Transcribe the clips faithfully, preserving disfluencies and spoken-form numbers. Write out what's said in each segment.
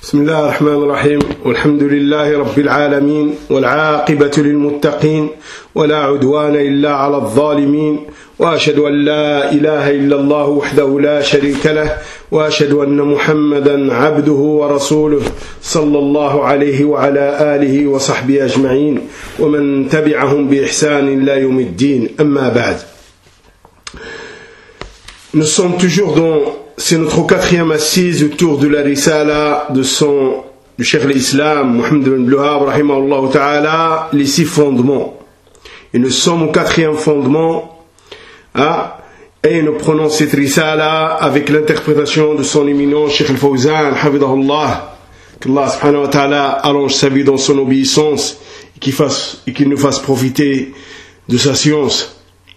بسم الله الرحمن الرحيم والحمد لله رب العالمين والعاقبة للمتقين ولا عدوان إلا على الظالمين وأشهد أن لا إله إلا الله وحده لا شريك له وأشهد أن محمدا عبده ورسوله صلى الله عليه وعلى آله وصحبه أجمعين ومن تبعهم بإحسان إلى يوم الدين أما بعد. Nous sommes toujours dans, c'est notre quatrième assise autour de la risala de son, du Cheikh l'Islam, Mohammed ibn Abdul Wahhab, rahimahullah ta'ala, les six fondements. Et nous sommes au quatrième fondement, hein, et nous prenons cette risala avec l'interprétation de son éminent Cheikh al-Fawzan, hafidahullah, qu'Allah subhanahu wa ta'ala allonge sa vie dans son obéissance et qu'il fasse, et qu'il nous fasse profiter de sa science.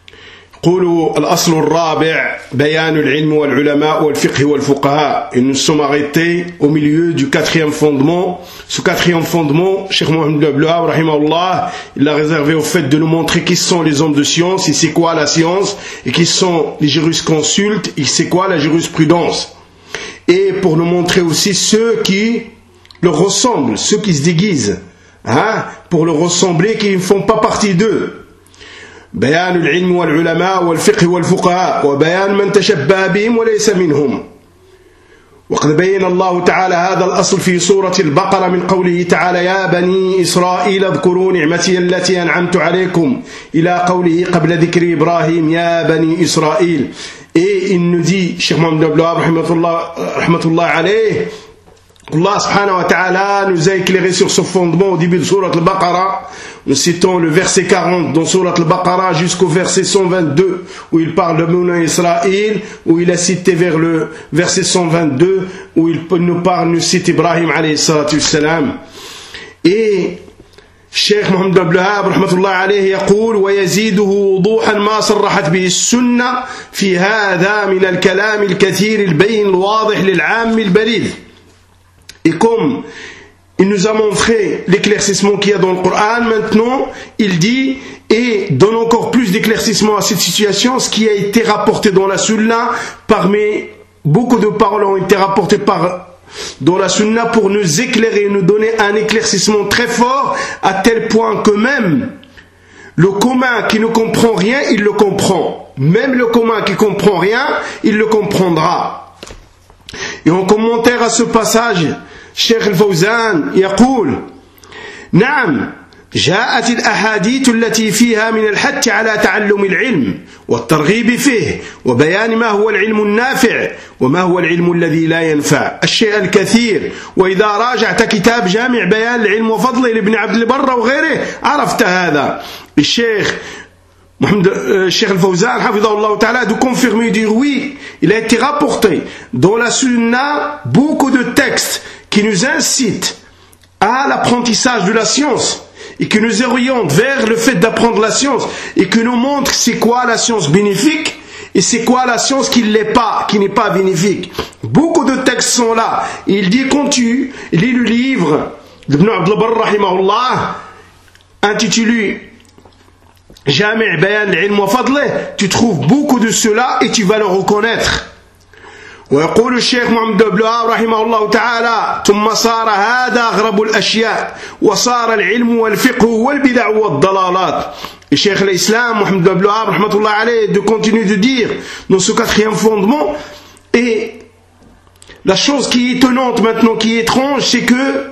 قولوا الأصل الرابع بيان العلم والعلماء والفقه والفقهاء. Et nous sommes arrêtés au milieu du quatrième fondement. Ce quatrième fondement, Cheikh Mohammed ibn Abdul Wahhab, rahimahullah, il l'a réservé au fait de nous montrer qui sont les hommes de science et c'est quoi la science, et qui sont les jurisconsultes et c'est quoi la jurisprudence. Et pour nous montrer aussi ceux qui leur ressemblent, ceux qui se déguisent, hein, pour leur ressembler, qui ne font pas partie d'eux. بيان العلم والعلماء والفقه والفقهاء وبيان من تشبه بهم وليس منهم. وقد بين الله تعالى هذا الأصل في سورة البقرة من قوله تعالى يا بني إسرائيل اذكروا نعمتي التي أنعمت عليكم إلى قوله قبل ذكر إبراهيم يا بني إسرائيل. Et il nous dit, Cheikh Mohammed ibn Abdul Wahhab rahmatullah alayh, Allah subhanahu wa ta'ala nous a éclairé sur ce fondement au début de Surat al-Baqarah. Nous citons le verset quarante dans Surat al-Baqarah jusqu'au verset cent vingt-deux où il parle de Banu Israël, où il a cité vers le verset cent vingt-deux où il nous parle, nous cite Ibrahim alayhi salatu wassalam. Et Cheikh Mohammed ibn Abdul Wahhab rahmatullah alayhi يقول ويزيده وضوحا ما صرحت به السنة في هذا من الكلام الكثير البين الواضح للعام البليغ. Et comme il nous a montré l'éclaircissement qu'il y a dans le Coran, maintenant il dit et donne encore plus d'éclaircissement à cette situation, ce qui a été rapporté dans la Sunna. Parmi beaucoup de paroles ont été rapportées par dans la Sunna pour nous éclairer, nous donner un éclaircissement très fort, à tel point que même le commun qui ne comprend rien, il le comprend. Même le commun qui ne comprend rien, il le comprendra. Et en commentaire à ce passage, Cheikh al-Fawzan يقول نعم جاءت الأحاديث التي فيها من الحث على تعلم العلم والترغيب فيه وبيان ما هو العلم النافع وما هو العلم الذي لا ينفع الشيء الكثير. وإذا راجعت كتاب جامع بيان العلم وفضله لابن عبد البر وغيره عرفت هذا. الشيخ Mohammed, Cheikh al-Fawzan, hafidahullah ta'ala, de confirmer, dire oui, il a été rapporté dans la Sunna beaucoup de textes qui nous incitent à l'apprentissage de la science et qui nous orientent vers le fait d'apprendre la science et qui nous montrent c'est quoi la science bénéfique et c'est quoi la science qui l'est pas, qui n'est pas bénéfique. Beaucoup de textes sont là. Et il dit quand tu lis le livre d'Ibn Abdul Barr rahimahullah intitulé Jami' Bayan al-Ilm wa Fadlih, tu trouves beaucoup de cela et tu vas le reconnaître. ويقول الشيخ محمد بن عبد الوهاب رحمه الله تعالى ثم صار هذا أغرب الأشياء وصار العلم والفقه والبدع والضلالات. Et Cheikh l'Islam Mohammed ibn Abdul Wahhab rahmatullah alayh de continuer de dire dans ce quatrième fondement, et la chose qui est étonnante maintenant, qui est étrange, c'est que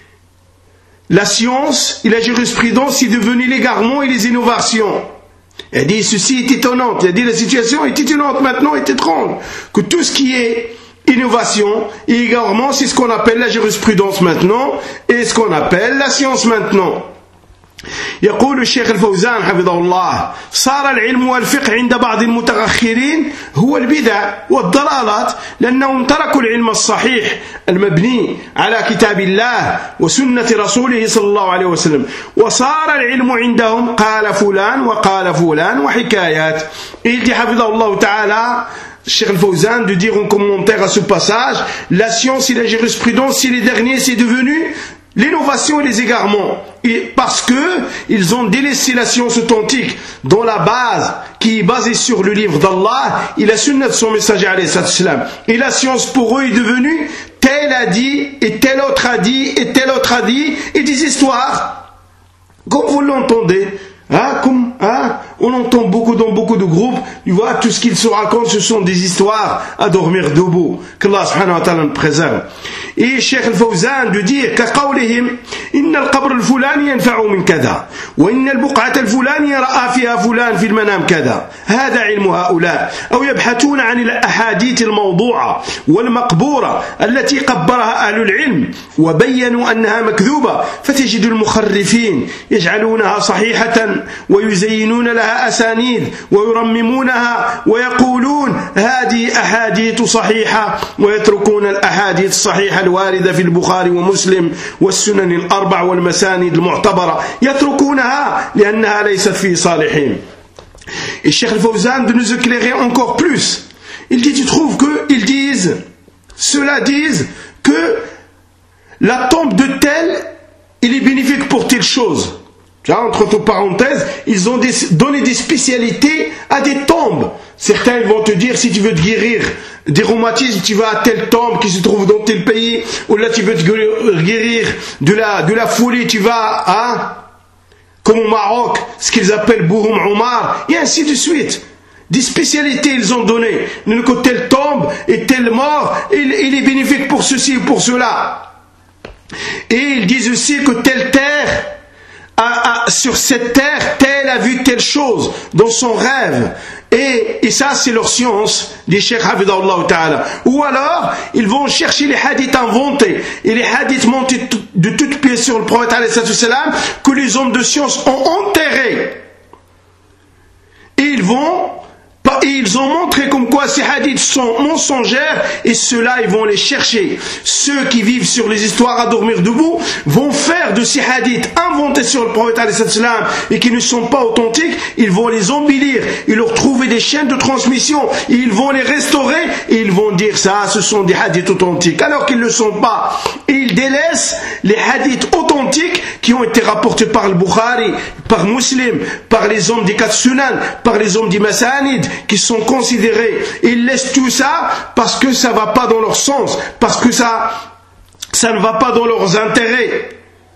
la science et la jurisprudence est devenu l'égarement et les innovations. Il a dit ceci est étonnant, il a dit la situation est étonnante maintenant, est étrange, que tout ce qui est innovation et égarement, c'est ce qu'on appelle la jurisprudence maintenant et ce qu'on appelle la science maintenant. يقول الشيخ الفوزان حفظه الله صار العلم والفقه عند بعض المتأخرين هو البدع والضلالات لأنهم تركوا العلم الصحيح المبني على كتاب الله وسنة رسوله صلى الله عليه وسلم وصار العلم عندهم قال فلان وقال فلان وحكايات. Il dit حفظه الله تعالى Cheikh al-Fawzan de dire en commentaire à ce passage, la science et la jurisprudence, c'est les derniers, c'est devenu l'innovation et les égarements, et parce que ils ont délaissé la science authentique dont la base qui est basée sur le livre d'Allah et la sunna de son messager alayhi salam. Et la science pour eux est devenue tel a dit et tel autre a dit et tel autre a dit et des histoires comme vous l'entendez. Hein, comme, hein, on entend beaucoup dans beaucoup de groupes, tu vois, tout ce qu'ils se racontent, ce sont des histoires à dormir debout. Qu'Allah subhanahu wa ta'ala nous préserve. Et Cheikh Al-Fawzan de dire كقولهم إن القبر الفلاني ينفع من كذا وإن البقعة الفلانية رأى فيها فلان في المنام كذا هذا علم هؤلاء أو يبحثون عن الأحاديث الموضوعة والمقبورة التي قبرها أهل العلم وبينوا أنها مكذوبة فتجد المخرفين يجعلونها صحيحة ويزينون لها أسانيد ويرممونها ويقولون هذه أحاديث صحيحة ويتركون الأحاديث الصحيحة الواردة في البخاري ومسلم والسنن الأربع والمسانيد المعتبرة يتركونها لأنها ليست في صالحين. Et Cheikh Al-Fawzan de nous éclairer encore plus. Il dit, tu trouves qu'ils disent, ceux-là disent que la tombe de tel, il est bénéfique pour telle chose. Entre parenthèses, ils ont des, donné des spécialités à des tombes. Certains vont te dire, si tu veux te guérir des rhumatismes, tu vas à telle tombe qui se trouve dans tel pays, ou là tu veux te guérir de la, de la folie, tu vas à, comme au Maroc, ce qu'ils appellent Bouhoum Omar, et ainsi de suite. Des spécialités ils ont donné. Que telle tombe et telle mort, il, il est bénéfique pour ceci ou pour cela. Et ils disent aussi que telle terre, À, à, sur cette terre, tel a vu telle chose dans son rêve. Et, et ça, c'est leur science, des Cheikh Hafidahullah Ta'ala. Ou alors, ils vont chercher les hadiths inventés. Et les hadiths montés de toutes pièces sur le prophète alayhi salam que les hommes de science ont enterrés. Et ils vont... Et ils ont montré comme quoi ces hadiths sont mensongères et ceux-là ils vont les chercher. Ceux qui vivent sur les histoires à dormir debout vont faire de ces hadiths inventés sur le prophète alayhi salam et qui ne sont pas authentiques, ils vont les embellir, ils leur trouver des chaînes de transmission, et ils vont les restaurer et ils vont dire ça, ce sont des hadiths authentiques alors qu'ils ne le sont pas. Et ils délaissent les hadiths authentiques qui ont été rapportés par le Bukhari, par Muslim, par les hommes des quatre sunan, par les hommes des Masanid, qui sont considérés. Ils laissent tout ça parce que ça ne va pas dans leur sens, parce que ça, ça ne va pas dans leurs intérêts.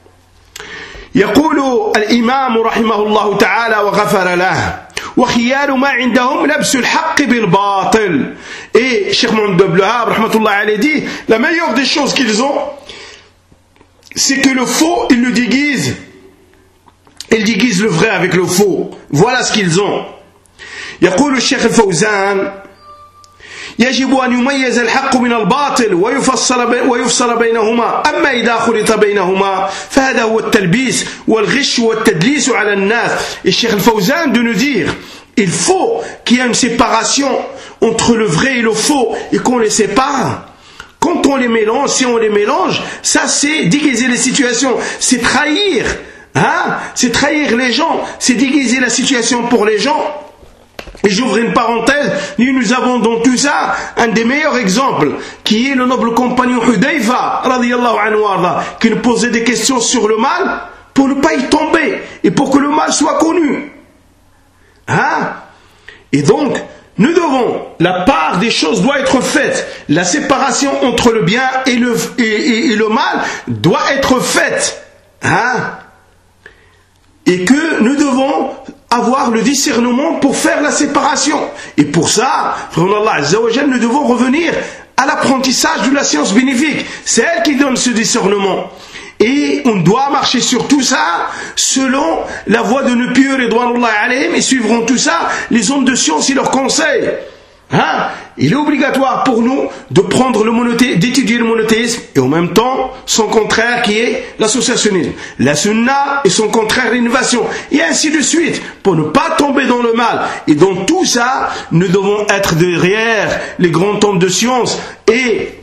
يقول الإمام رحمه الله تعالى وغفر له وخيار ما عندهم لبس الحق بالباطل. Et Cheikh Mohamed Abdel Wahhab rahmatullah alayhi dit, la meilleure des choses qu'ils ont, c'est que le faux, ils le déguisent. Ils déguisent le vrai avec le faux. Voilà ce qu'ils ont. يقول الشيخ الفوزان يجب أن يميز الحق من الباطل ويفصل ويفصل بينهما أما إذا خلط بينهما فهذا هو التلبيس والغش والتدليس على الناس. الشيخ الفوزان de nous dire il faut qu'il y ait une séparation entre le vrai et le faux et qu'on les sépare. Quand on les mélange, si on les mélange, ça c'est déguiser les situations, c'est trahir, hein? C'est trahir les gens, c'est déguiser la situation pour les gens. Et j'ouvre une parenthèse, nous avons dans tout ça un des meilleurs exemples, qui est le noble compagnon Hudayfa, radiyallahu anhu, qui nous posait des questions sur le mal pour ne pas y tomber et pour que le mal soit connu. Hein? Et donc, nous devons, la part des choses doit être faite, la séparation entre le bien et le, et, et, et le mal doit être faite. Hein? Et que nous devons avoir le discernement pour faire la séparation. Et pour ça, nous devons revenir à l'apprentissage de la science bénéfique. C'est elle qui donne ce discernement. Et on doit marcher sur tout ça selon la voie de nos pieux ridwanullahi alayhim et suivront tout ça les hommes de science et leurs conseils. Hein? Il est obligatoire pour nous de prendre le monothéisme, d'étudier le monothéisme et en même temps son contraire qui est l'associationnisme, la sunna et son contraire l'innovation et ainsi de suite pour ne pas tomber dans le mal. Et dans tout ça nous devons être derrière les grands hommes de science et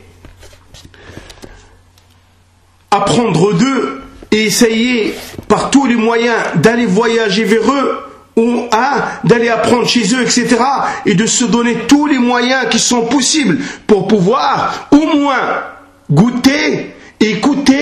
apprendre d'eux et essayer par tous les moyens d'aller voyager vers eux ou hein, d'aller apprendre chez eux, et cetera. Et de se donner tous les moyens qui sont possibles pour pouvoir au moins goûter, écouter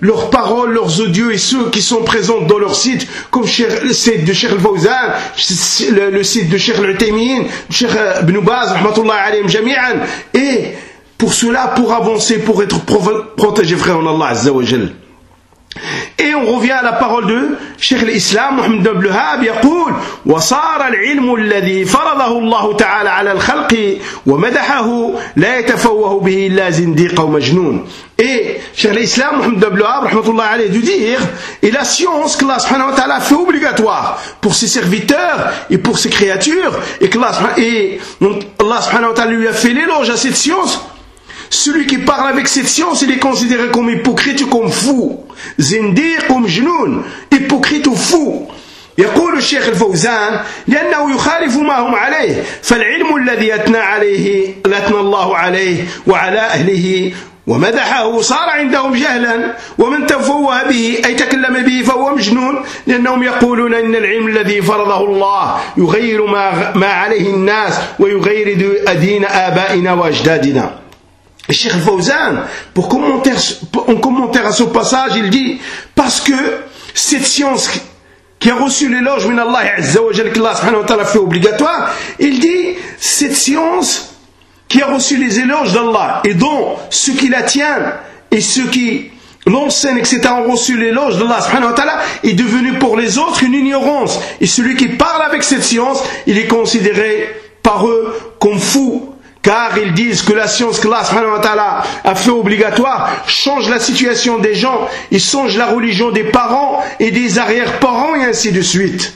leurs paroles, leurs audios et ceux qui sont présents dans leur site, comme le site de Cheikh Al-Fawzan, le, le site de Cheikh Al-Utaymin, Cheikh Ibn Baz, rahmatullah alayhim jami'an. Et pour cela, pour avancer, pour être protégé, frère en Allah Azza wa Jal. Et on revient à la parole de Cheikh l'Islam Mohammed ibn Wahhab يقول وصار العلم الذي فرضه الله تعالى على الخلق ومدحه لا يتفوه به إلا زنديق أو مجنون. Et Cheikh l'Islam Mohammed ibn Wahhab rahmatullah alayhi de dire, et la science que Allah subhanahu wa ta'ala fait obligatoire pour ses serviteurs et pour ses créatures, et que Allah, et Allah subhanahu wa ta'ala lui a fait l'éloge à cette science. Celui qui parle avec cette science, il est considéré comme hypocrite ou comme fou. Zindiq ou mjnoun, hypocrite ou fou. يقول الشيخ الفوزان لأنه يخالف ما هم عليه فالعلم الذي أثنى عليه أثنى الله عليه وعلى أهله ومدحه صار عندهم جهلا ومن تفوه به أي تكلم به فهو مجنون لأنهم يقولون إن العلم الذي فرضه الله يغير ما, ما عليه الناس ويغير دين آبائنا وأجدادنا. Et Cheikh Al-Fawzan, pour commentaire, en commentaire à ce passage, il dit, parce que cette science qui a reçu l'éloge min Allah Azza wa Jal, qu'Allah subhanahu wa ta'ala fait obligatoire, il dit, cette science qui a reçu les éloges d'Allah, et dont ceux qui la tiennent, et ceux qui l'enseignent, et cetera, ont reçu l'éloge d'Allah subhanahu wa ta'ala, est devenu pour les autres une ignorance. Et celui qui parle avec cette science, il est considéré par eux comme fou. Car ils disent que la science que Allah subhanahu wa ta'ala a fait obligatoire change la situation des gens, il change la religion des parents et des arrière-parents et ainsi de suite.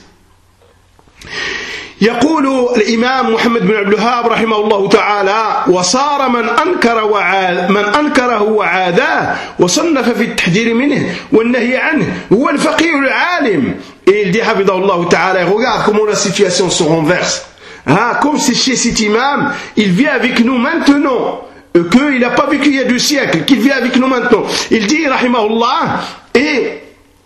يقول الإمام محمد بن عبد الوهاب رحمه الله تعالى وصار من أنكر وعاد من أنكره وعاداه وصنف في التحذير منه والنهي عنه هو الفقيه العالم. Et il dit حفظه الله تعالى, regarde comment la situation se renverse. Ah, comme c'est chez cet imam, il vit avec nous maintenant, euh, qu'il n'a pas vécu il y a deux siècles, qu'il vit avec nous maintenant. Il dit, rahimahullah, et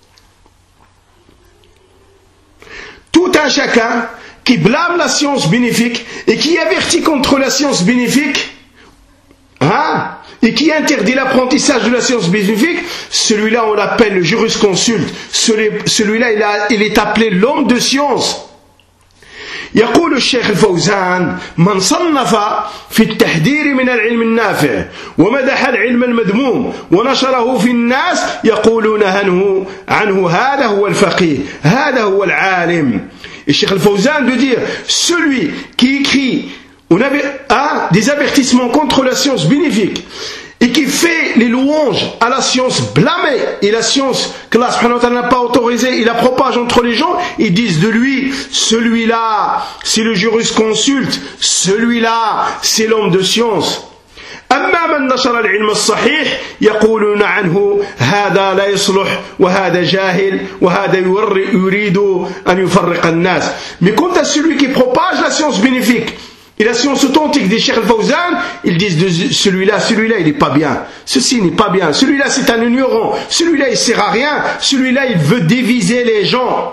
tout un chacun qui blâme la science bénéfique et qui avertit contre la science bénéfique, hein, et qui interdit l'apprentissage de la science bénéfique, celui-là on l'appelle le jurisconsulte, celui-là il, a, il est appelé l'homme de science. يقول الشيخ الفوزان من صنف في التحذير من العلم النافع ومدح العلم المذموم ونشره في الناس يقولون عنه عنه هذا هو الفقيه هذا هو العالم. الشيخ الفوزان de dire celui qui écrit on avait, hein, des avertissements contre la science bénéfique et qui fait les louanges à la science blâmée et la science que Allah subhanahu wa ta'ala n'a pas autorisée, il la propage entre les gens, ils disent de lui, celui-là c'est le jurisconsulte, celui-là c'est l'homme de science. أما من نشر العلم الصحيح يقولون عنه هذا لا يصلح وهذا جاهل وهذا يريد أن يفرق الناس. Mais quant à celui qui propage la science bénéfique et la science authentique des Cheikh Al-Fawzan, ils disent de celui-là, celui-là il n'est pas bien, ceci n'est pas bien, celui-là c'est un ignorant, celui-là il ne sert à rien, celui-là il veut diviser les gens.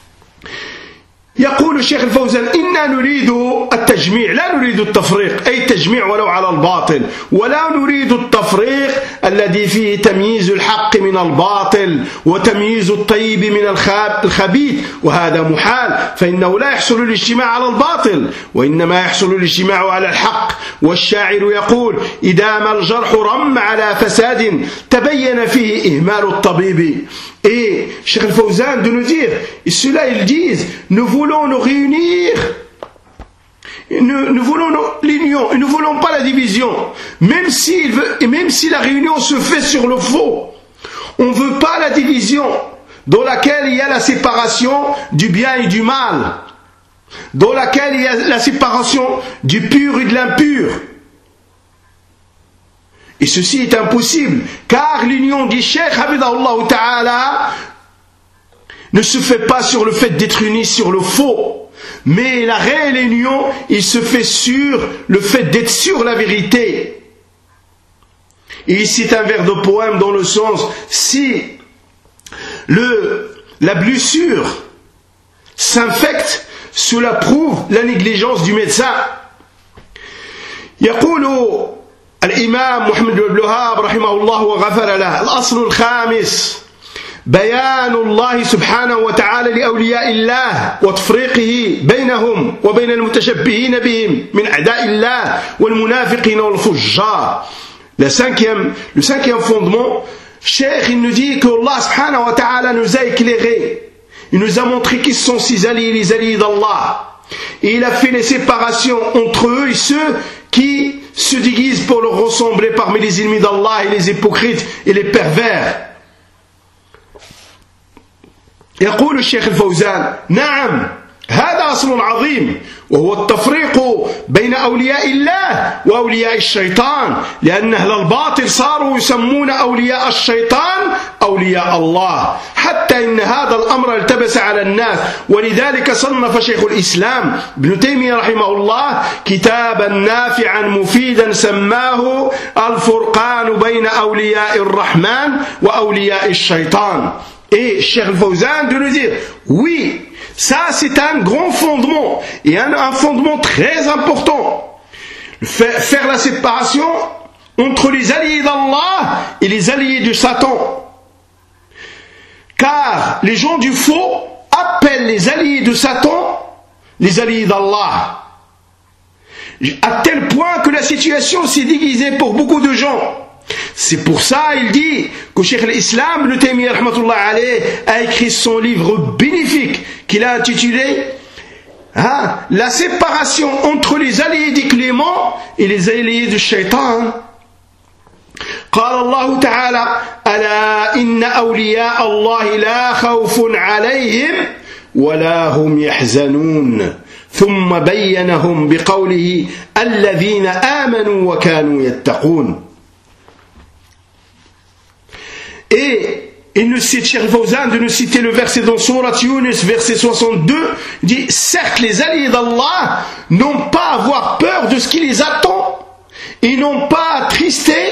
يقول الشيخ الفوزان إنا نريد التجميع لا نريد التفريق أي التجميع ولو على الباطل ولا نريد التفريق الذي فيه تمييز الحق من الباطل وتمييز الطيب من الخبيث وهذا محال فإنه لا يحصل الاجتماع على الباطل وإنما يحصل الاجتماع على الحق والشاعر يقول إذا ما الجرح رم على فساد تبين فيه إهمال الطبيب. Et Cheikh Al-Fawzan de nous dire, et ceux-là ils disent, nous voulons nous réunir, nous, nous voulons l'union, et nous ne voulons pas la division, même si, veut, et même si la réunion se fait sur le faux, on ne veut pas la division, dans laquelle il y a la séparation du bien et du mal, dans laquelle il y a la séparation du pur et de l'impur. Et ceci est impossible, car l'union des Cheikh Habibullah Ta'ala ne se fait pas sur le fait d'être unis sur le faux, mais la réelle union, il se fait sur le fait d'être sur la vérité. Et ici c'est un vers de poème dans le sens, si le, la blessure s'infecte, cela prouve la négligence du médecin. يقول الإمام محمد بن عبد الوهاب رحمه الله وغفر له. الأصل الخامس بيان الله سبحانه وتعالى لأولياء الله وتفريقه بينهم وبين المتشبهين بهم من أعداء الله والمنافقين والفجار. Le cinquième, le cinquième fondement, Cheikh, il nous dit que Allah subhanahu wa ta'ala nous a éclairés. Il nous a montré qui sont ses alliés, les alliés d'Allah. Et il a fait les séparations entre eux et ceux qui se déguisent pour leur ressembler parmi les ennemis d'Allah et les hypocrites et les pervers. يقول الشيخ الفوزان: نعم، هذا أصل عظيم، وهو التفريق بين أولياء الله وأولياء الشيطان، لأن أهل الباطل صاروا يسمون أولياء الشيطان أولياء الله، حتى إن هذا الأمر التبس على الناس. ولذلك صنف شيخ الإسلام ابن تيمية رحمه الله كتابا نافعا مفيدا سماه الفرقان بين أولياء الرحمن وأولياء الشيطان. Et Cheikh Fawzan de nous dire, oui, ça c'est un grand fondement, et un, un fondement très important. Faire, faire la séparation entre les alliés d'Allah et les alliés de Satan. Car les gens du faux appellent les alliés de Satan les alliés d'Allah. À tel point que la situation s'est déguisée pour beaucoup de gens. C'est pour ça, il dit que Cheikh l'Islam, le Taymiyyah rahmatullah alayh, a écrit son livre bénéfique qu'il a intitulé hein, La séparation entre les alliés du clément et les alliés du shaitan. قال الله تعالى: ألا إن أولياء الله لا خوف عليهم ولا هم يحزنون ثم بينهم بقوله الذين آمنوا وكانوا يتقون. Et il nous cite, Cheikh Fawzan, de nous citer le verset dans Surat Yunus, verset soixante-deux, dit: certes, les alliés d'Allah n'ont pas à avoir peur de ce qui les attend, ils n'ont pas à trister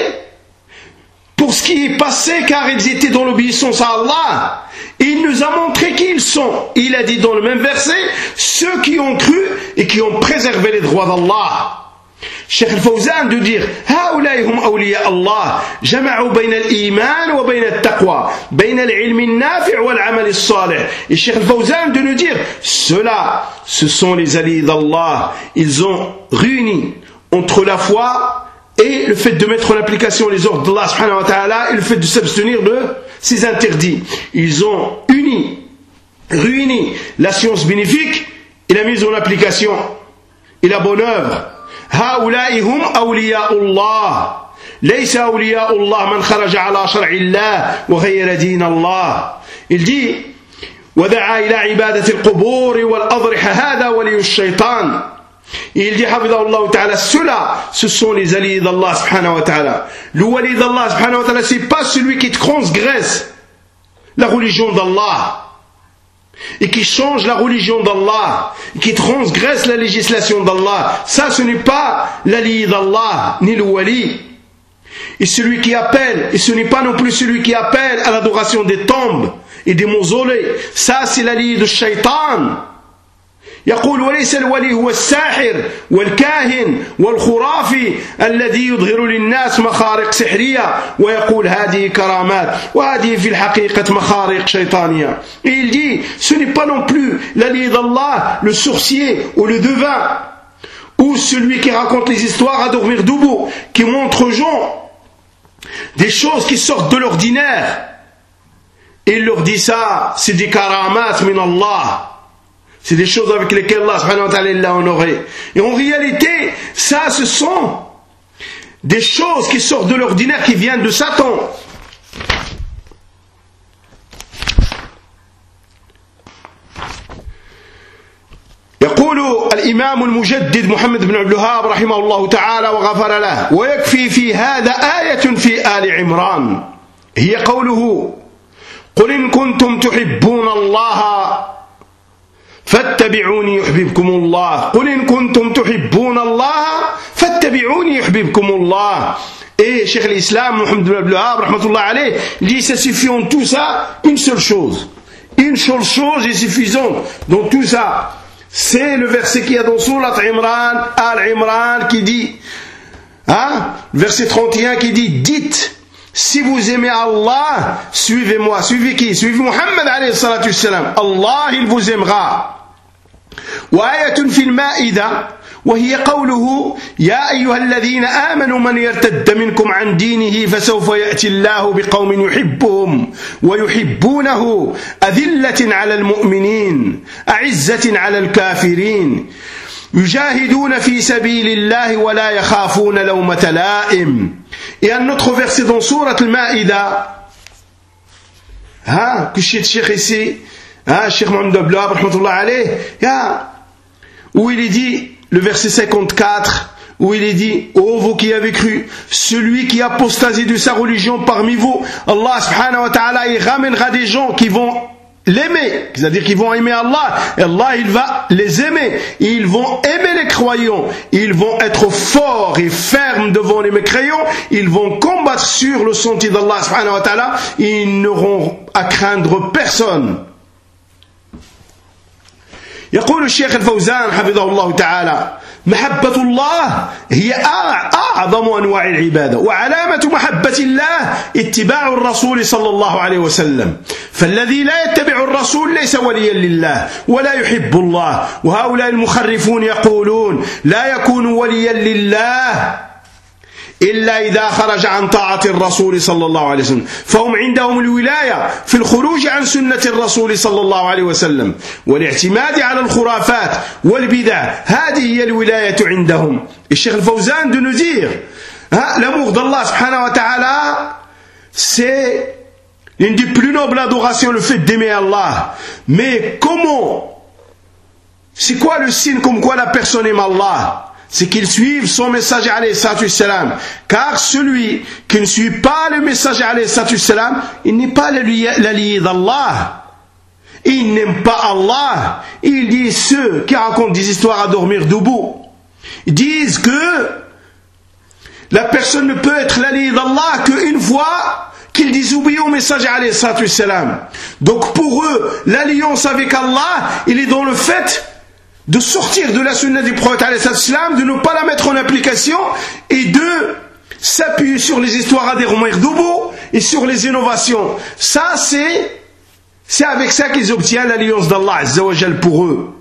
pour ce qui est passé, car ils étaient dans l'obéissance à Allah. Il nous a montré qui ils sont. Il a dit dans le même verset, ceux qui ont cru et qui ont préservé les droits d'Allah. Cheikh Al-Fawzan de dire هؤلاء هم أولياء الله جمعوا بين الإيمان وبين التقوى بين العلم النافع والعمل الصالح. Et Cheikh Al-Fawzan de nous dire ceux-là, ce sont les alliés d'Allah. Ils ont réuni entre la foi et le fait de mettre en application les ordres d'Allah subhanahu wa ta'ala et le fait de s'abstenir de ses interdits. Ils ont uni, réuni la science bénéfique et la mise en application et la bonne œuvre. هؤلاء هم أولياء الله ليس أولياء الله من خرج على شرع الله وغير دين الله. Il dit ودعا إلى عبادة القبور والأضرحة هذا ولي الشيطان. Il dit حفظه الله تعالى ceux-là ce sont les alliés d'Allah subhanahu wa ta'ala. Le wali d'Allah subhanahu wa ta'ala c'est pas celui qui transgresse la religion d'Allah et qui change la religion d'Allah, qui transgresse la législation d'Allah. Ça, ce n'est pas l'allié d'Allah, ni le wali. Et celui qui appelle, et ce n'est pas non plus celui qui appelle à l'adoration des tombes et des mausolées. Ça, c'est l'allié de Shaitan. يقول وليس الولي هو الساحر والكاهن والخرافي الذي يظهر للناس مخارق سحرية ويقول هذه كرامات وهذه في الحقيقة مخارق شيطانية. Et il dit ce n'est pas non plus l'allié d'Allah, le sorcier ou le devin ou celui qui raconte les histoires à dormir debout, qui montre aux gens des choses qui sortent de l'ordinaire. Et il leur dit ça, c'est des karamat min Allah. C'est des choses avec lesquelles Allah subhanahu wa ta'ala l'a honoré. Et en réalité, ça, ce sont des choses qui sortent de l'ordinaire, qui viennent de Satan. يقول الإمام المجدد محمد بن عبد الوهاب رحمه الله تعالى وغفر له ويكفي في هذا آية في آل عمران هي قوله قل إن كنتم تحبون الله فاتبعوني يحببكم الله قل إن كنتم تحبون الله فاتبعوني يحببكم الله. Et Cheikh l'Islam Mohammed bin Abdul Wahhab rahmatullah alayh dit ça suffit en tout ça une seule chose, une seule chose est suffisante dans tout ça, c'est le verset qui est dans Surat Imran, Al-Imran, qui dit Hein? Verset trente et un qui dit, dites, si vous aimez Allah, suivez-moi. Suivez qui? Suivez Muhammad alayhi salatu wassalam. Allah, il vous aimera. وآية في المائدة وهي قوله يا أيها الذين آمنوا من يرتد منكم عن دينه فسوف يأتي الله بقوم يحبهم ويحبونه أذلة على المؤمنين أعزة على الكافرين يجاهدون في سبيل الله ولا يخافون لومة لائم. Et un autre verset dans Sourate Al-Ma'ida, hein, que Cheikh Cheikh ici, hein, Cheikh Mohamed Abdullah, rahmatullah alayh, où il est dit, le verset cinquante-quatre, où il est dit, ô vous qui avez cru, celui qui apostasie de sa religion parmi vous, Allah subhanahu wa ta'ala, il ramènera des gens qui vont l'aimer, c'est-à-dire qu'ils vont aimer Allah, et Allah il va les aimer, et ils vont aimer les croyants, ils vont être forts et fermes devant les mécréants, ils vont combattre sur le sentier d'Allah subhanahu wa ta'ala, et ils n'auront à craindre personne. يقول الشيخ الفوزان حفظه الله تعالى محبة الله هي أعظم أنواع العبادة وعلامة محبة الله اتباع الرسول صلى الله عليه وسلم فالذي لا يتبع الرسول ليس وليا لله ولا يحب الله وهؤلاء المخرفون يقولون لا يكون وليا لله إلا إذا خرج عن طاعة الرسول صلى الله عليه وسلم فهم عندهم الولاية في الخروج عن سنة الرسول صلى الله عليه وسلم والاعتماد على الخرافات والبدع هذه هي الولاية عندهم. الشيخ الفوزان de nous dire hein, l'amour d'Allah subhanahu wa ta'ala c'est une des plus nobles adorations, le fait d'aimer Allah. Mais comment, c'est quoi le signe comme quoi la personne aime Allah? C'est qu'ils suivent son messager alayhi salatu wassalam. Car celui qui ne suit pas le messager alayhi salatu wassalam, il n'est pas l'allié d'Allah. Il n'aime pas Allah. Il dit ceux qui racontent des histoires à dormir debout. Ils disent que la personne ne peut être l'allié d'Allah qu'une fois qu'il désobéit au messager alayhi salatu wassalam. Donc pour eux, l'alliance avec Allah, il est dans le fait de sortir de la sunna du prophète alayhi salatu wassalam, de ne pas la mettre en application et de s'appuyer sur les histoires à dormir debout et sur les innovations. Ça c'est c'est avec ça qu'ils obtiennent l'alliance d'Allah azza wa jal pour eux.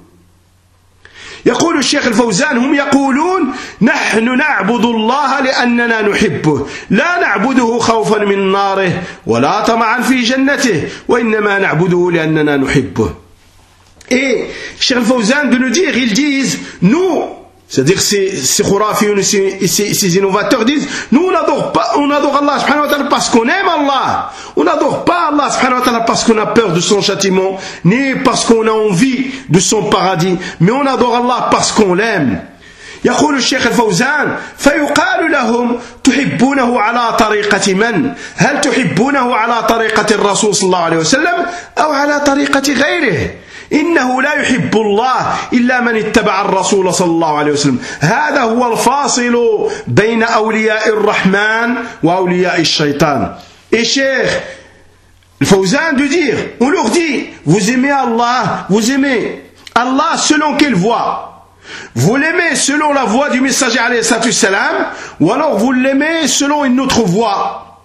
يقول الشيخ الفوزان هم يقولون نحن نعبد الله لأننا نحبه لا نعبده خوفا من ناره ولا طمعا في جنته وإنما نعبده لأننا نحبه. Et Cheikh Al-Fawzan de nous dire, ils disent, nous, c'est-à-dire ces, ces khurafiyun, ces, ces, ces innovateurs disent, nous on adore pas, on adore Allah subhanahu wa ta'ala parce qu'on aime Allah. On n'adore pas Allah subhanahu wa ta'ala parce qu'on a peur de son châtiment, ni parce qu'on a envie de son paradis, mais on adore Allah parce qu'on l'aime. يقول الشيخ الفوزان فيقال لهم تحبونه على طريقة من؟ هل تحبونه على طريقة الرسول صلى الله عليه وسلم أو على طريقة غيره؟ إنه لا يحب الله إلا من اتبع الرسول صلى الله عليه وسلم. هذا هو الفاصل بين أولياء الرحمن وأولياء الشيطان. Et Cheikh Al-Fawzan de dire, on leur dit, vous aimez Allah, vous aimez Allah selon quelle voie? Vous l'aimez selon la voie du messager alayhi salatu wassalam, ou alors vous l'aimez selon une autre voie?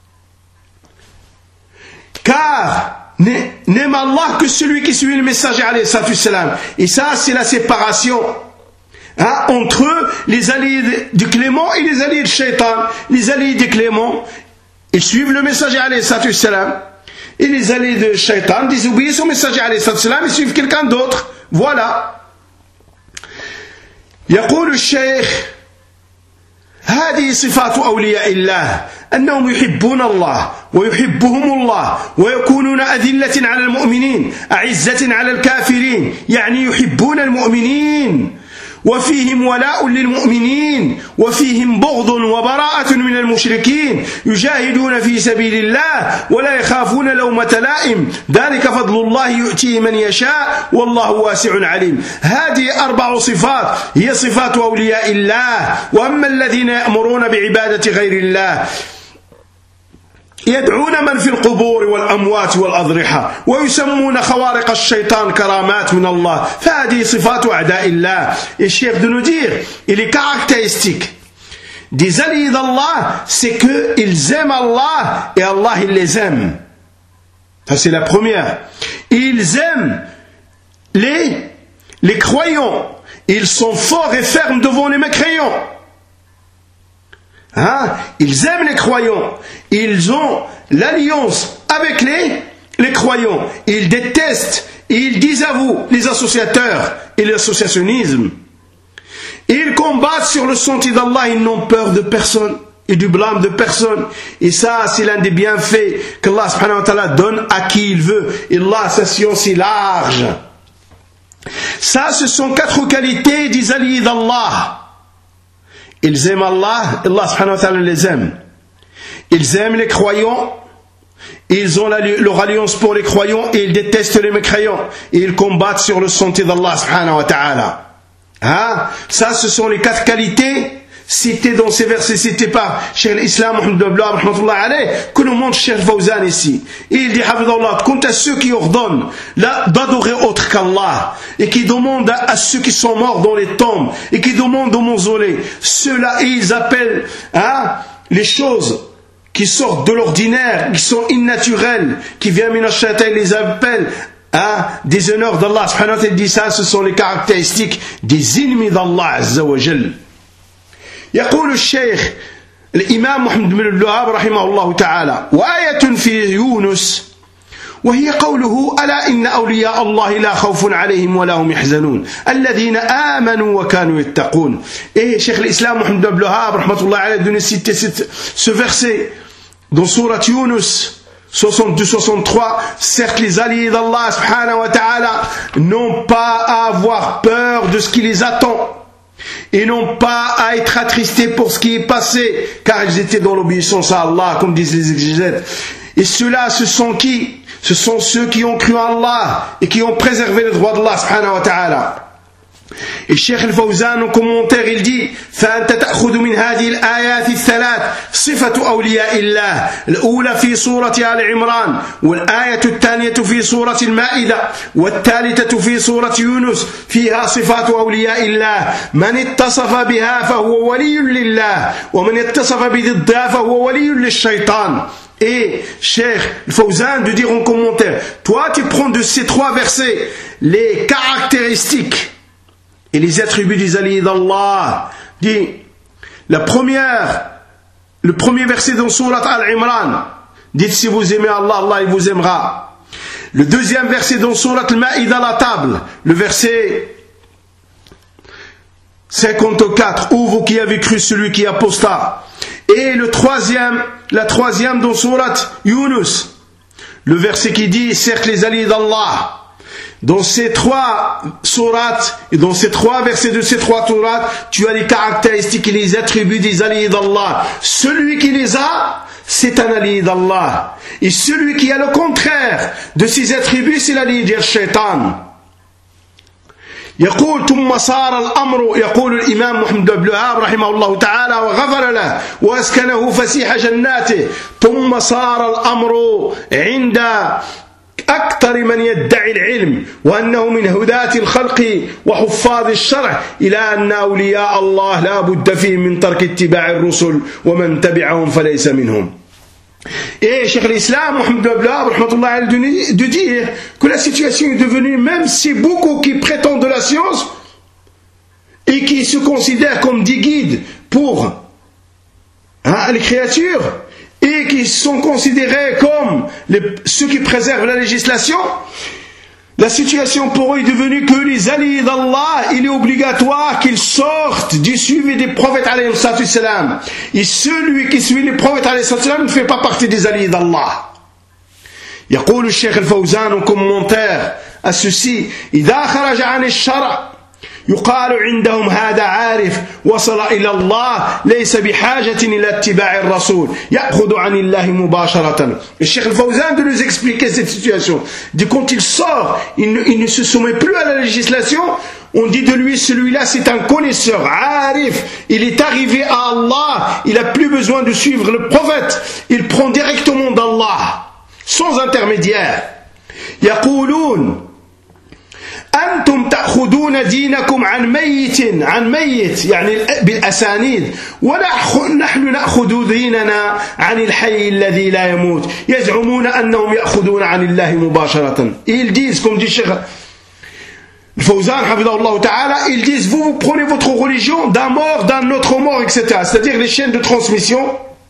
Car n'aime Allah que celui qui suit le messager alayhi salatu wassalam. Et ça c'est la séparation hein, entre les alliés du clément et les alliés du shaitan. Les alliés du clément, ils suivent le messager alayhi salatu wassalam, et les alliés de shaitan désobéissent au messager alayhi salatu wassalam et suivent quelqu'un d'autre. Voilà. يقول الشيخ هذه صفات أولياء الله أنهم يحبون الله ويحبهم الله ويكونون أذلة على المؤمنين أعزة على الكافرين يعني يحبون المؤمنين وفيهم ولاء للمؤمنين وفيهم بغض وبراءة من المشركين يجاهدون في سبيل الله ولا يخافون لومة لائم ذلك فضل الله يؤتيه من يشاء والله واسع عليم. هذه أربع صفات هي صفات أولياء الله. وأما الذين يأمرون بعبادة غير الله يدعون من في القبور والأموات والأضرحة ويسمون خوارق الشيطان كرامات من الله فهذه صفات أعداء الله. Et Cheikh de nous dire, il est caractéristique des alliés d'Allah, c'est qu'ils aiment Allah et Allah il les aime. Ça c'est la première. Ils aiment les, les croyants. Ils sont forts et fermes devant les mécréants. Hein? Ils aiment les croyants. Ils ont l'alliance avec les, les croyants. Ils détestent et ils disavouent les associateurs et l'associationnisme. Ils combattent sur le sentier d'Allah. Ils n'ont peur de personne et du blâme de personne. Et ça, c'est l'un des bienfaits qu'Allah subhanahu wa ta'ala donne à qui il veut. Et Allah, sa science est large. Ça, ce sont quatre qualités des alliés d'Allah. Ils aiment Allah, Allah subhanahu wa ta'ala les aime. Ils aiment les croyants, ils ont leur alliance pour les croyants et ils détestent les mécréants. Et ils combattent sur le sentier d'Allah subhanahu wa ta'ala. Hein? Ça, ce sont les quatre qualités citées dans ces versets cités par Cheikh l'Islam que nous montre Cheikh Fawzan ici. Et il dit, Hafidallah, quant à ceux qui ordonnent d'adorer autre qu'Allah et qui demandent à, à ceux qui sont morts dans les tombes et qui demandent au mausolée, ceux-là, ils appellent hein, les choses qui sortent de l'ordinaire, qui sont innaturelles, qui viennent min ash-shaytan, ils les appellent hein, des honneurs d'Allah subhanahu wa ta'ala. Il dit ça, ce sont les caractéristiques des ennemis d'Allah azza wa jal. يقول الشيخ الإمام محمد بن عبد الوهاب رحمه الله تعالى وآية في يونس وهي قوله ألا إن أولياء الله لا خوف عليهم ولا هم يحزنون الذين آمنوا وكانوا يتقون. Et Cheikh l'Islam Mohammed ibn Abdul Wahhab rahmatullah alayhi donne citer ce verset dans sourate Yunus soixante-deux soixante-trois. Certes, les alliés d'Allah subhanahu wa ta'ala n'ont pas à avoir peur de ce qui les attend. Ils n'ont pas à être attristés pour ce qui est passé, car ils étaient dans l'obéissance à Allah, comme disent les exégètes. Et ceux-là, ce sont qui? Ce sont ceux qui ont cru en Allah et qui ont préservé les droits d'Allah subhanahu wa ta'ala. Et Cheikh Al-Fawzan, au commentaire, il dit فأنت تأخذ من هذه الآيات الثلاث صفة أولياء الله الأولى في سورة آل عمران والآية الثانية في سورة المائدة والثالثة في سورة يونس فيها صفات أولياء الله من اتصف بها فهو ولي لله ومن اتصف بضدها فهو ولي للشيطان. Et Cheikh Fawzan de dire en commentaire, toi tu prends de ces trois versets les caractéristiques et les attributs des alliés d'Allah. Dit, la première, le premier verset dans Surat Al-Imran, dites si vous aimez Allah, Allah il vous aimera. Le deuxième verset dans Surat Al-Ma'ida, la table, le verset cinquante-quatre, ô vous qui avez cru celui qui aposta. Et le troisième, la troisième dans Surat Yunus, le verset qui dit, certes les alliés d'Allah. Dans ces trois sourates et dans ces trois versets de ces trois sourates, tu as les caractéristiques et les attributs des alliés d'Allah. Celui qui les a, c'est un allié d'Allah. Et celui qui a le contraire de ces attributs, c'est l'allié du shaitan. يقول ثم صار الأمر يقول الإمام محمد بن عبد الوهاب رحمه الله تعالى وغفر له وأسكنه فسيح جناته ثم صار الأمر عند أكثر من يدعي العلم وأنه من هداة الخلق وحفاظ الشرع إلى أن أولياء الله لا بد فيهم من ترك اتباع الرسل ومن تبعهم فليس منهم. Et Cheikh l'Islam Mohammed ibn Abdul Wahhab de dire que la situation est devenue, même si beaucoup qui prétendent de la science et qui se considèrent comme des guides pour hein, les créatures et qui sont considérés comme les, ceux qui préservent la législation, la situation pour eux est devenue que les alliés d'Allah, il est obligatoire qu'ils sortent du suivi des prophètes alayhi salam. Et celui qui suit les prophètes alayhi salam ne fait pas partie des alliés d'Allah. يقول الشيخ الفوزان en commentaire à ceci إذا خرج عن الشرع يقال عندهم هذا عارف وصل إلى الله ليس بحاجة إلى اتباع الرسول يأخذ عن الله مباشرة. Le Cheikh Al-Fawzan de nous expliquer cette situation. De quand il sort, il ne, il ne se soumet plus à la législation. On dit de lui, celui-là c'est un connaisseur, arif. Il est arrivé à Allah, il n'a plus besoin de suivre le prophète. Il prend directement d'Allah, sans intermédiaire. يقولون أنتم تأخذون دينكم عن ميت عن ميت يعني بالأسانيد ونحن نأخذ ديننا عن الحي الذي لا يموت يزعمون أنهم يأخذون عن الله مباشرة. Ils disent, comme dit Cheikh Fawzan, hafidahullah ta'ala, ils disent, vous, vous prenez votre religion d'un mort, d'un autre mort, et cetera. C'est-à-dire les chaînes de transmission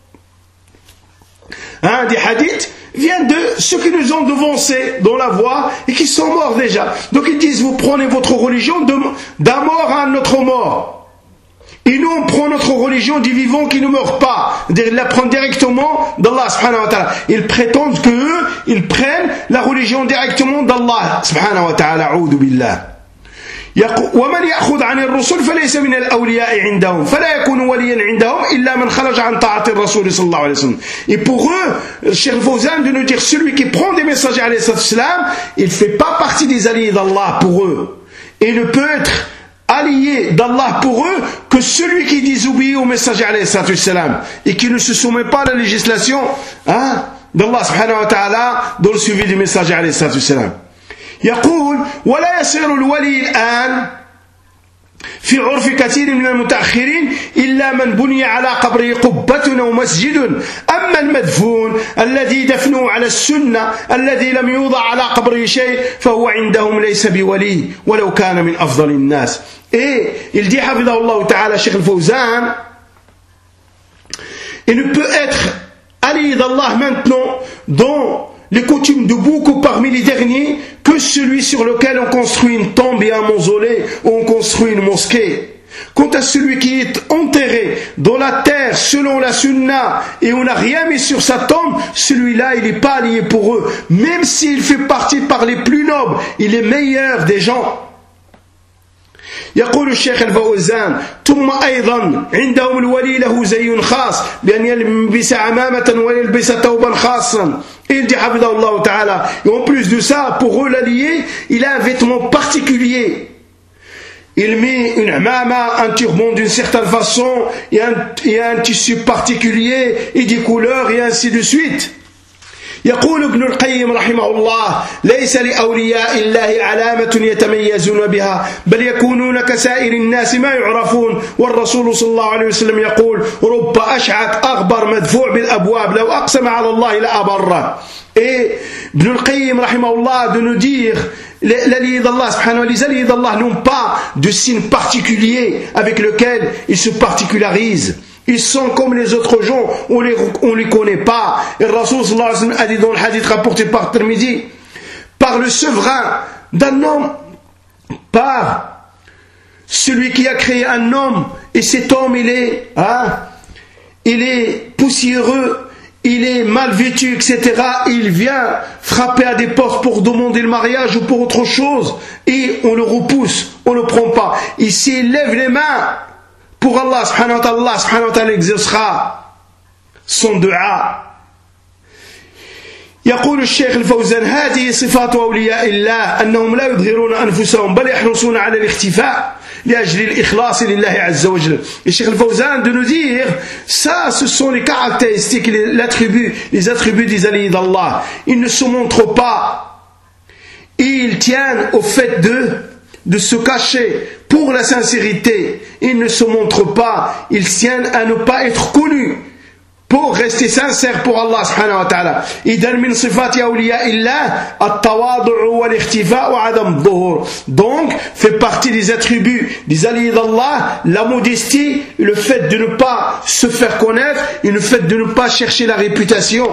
hein, des hadiths viennent de ceux qui nous ont devancés dans la voie et qui sont morts déjà. Donc ils disent, vous prenez votre religion d'un mort à un autre mort. Et nous on prend notre religion du vivant qui ne meurt pas. Ils la prennent directement d'Allah subhanahu wa ta'ala. Ils prétendent qu'eux, ils prennent la religion directement d'Allah subhanahu wa ta'ala. A'udhu billah. ومن يأخذ عن الرسل فليس من الأولياء عندهم فلا يكون وليا عندهم إلا من خرج عن طاعة الرسول صلى الله عليه وسلم. Et pour eux, Cheikh Fawzan de nous dire, celui qui prend des messagers alayhi salam, il ne fait pas partie des alliés d'Allah pour eux. Et ne peut être allié d'Allah pour eux que celui qui désobéit aux messagers alayhi salam et qui ne se soumet pas à la législation hein, d'Allah subhanahu wa ta'ala dans le suivi des messagers alayhi salam. يقول ولا يصير الولي الآن في عرف كثير من المتأخرين إلا من بني على قبره قبة أو مسجد. أما المدفون الذي دفنه على السنة الذي لم يوضع على قبره شيء فهو عندهم ليس بولي ولو كان من أفضل الناس. Et il dit حفظه الله تعالى Cheikh Fawzan, il ne peut être allié d'Allah maintenant dans les coutumes de beaucoup parmi les derniers que celui sur lequel on construit une tombe et un mausolée ou on construit une mosquée. Quant à celui qui est enterré dans la terre selon la sunna et on n'a rien mis sur sa tombe, celui-là il n'est pas allié pour eux, même s'il fait partie par les plus nobles, il est meilleur des gens. يقول الشيخ الفوزان ثم أيضا عندهم الولي له زي خاص بأن يلبس عمامة ويلبس ثوبا خاصا. Il dit hafidahullah ta'ala, et en plus de ça, pour eux l'allié, il a un vêtement particulier. Il met une amama, un turban d'une certaine façon, et un, et un tissu particulier, et des couleurs, et ainsi de suite. يقول ابن القيم رحمه الله ليس لأولياء الله علامة يتميزون بها بل يكونون كسائر الناس ما يعرفون. والرسول صلى الله عليه وسلم يقول رب أشعث أغبر مدفوع بالأبواب لو أقسم على الله لأبره. Et Ibn al-Qayyim rahimahullah de nous dire l'allié d'Allah subhanahu wa ta'ala, les alliés d'Allah n'ont pas de signe particulier avec lequel ils se particularisent. Ils sont comme les autres gens, on les, on les connaît pas. Et le Rasul sallallahu alayhi wa sallam a dit dans le hadith rapporté par Tirmidhi, par le severin d'un homme, par celui qui a créé un homme, et cet homme il est, hein, il est poussiéreux, il est mal vêtu, et cetera. Il vient frapper à des portes pour demander le mariage ou pour autre chose, et on le repousse, on ne le prend pas. Et s'il lève les mains pour Allah subhanahu wa ta'ala, Allah subhanahu wa ta'ala exaucera son dua. يقول الشيخ الفوزان هذه صفات أولياء الله أنهم لا يظهرون أنفسهم بل يحرصون على الاختفاء لأجل الإخلاص لله عز وجل. Et Cheikh Al-Fawzan de nous dire ça, ce sont les caractéristiques, les attributs, les attributs des alliés d'Allah. Ils ne se montrent pas, ils tiennent au fait de de se cacher pour la sincérité. Ils ne se montrent pas, ils tiennent à ne pas être connus pour rester sincères pour Allah subhanahu wa ta'ala. إذن من صفات أولياء الله التواضع والاختفاء وعدم الظهور. Donc fait partie des attributs des alliés d'Allah la modestie, le fait de ne pas se faire connaître et le fait de ne pas chercher la réputation.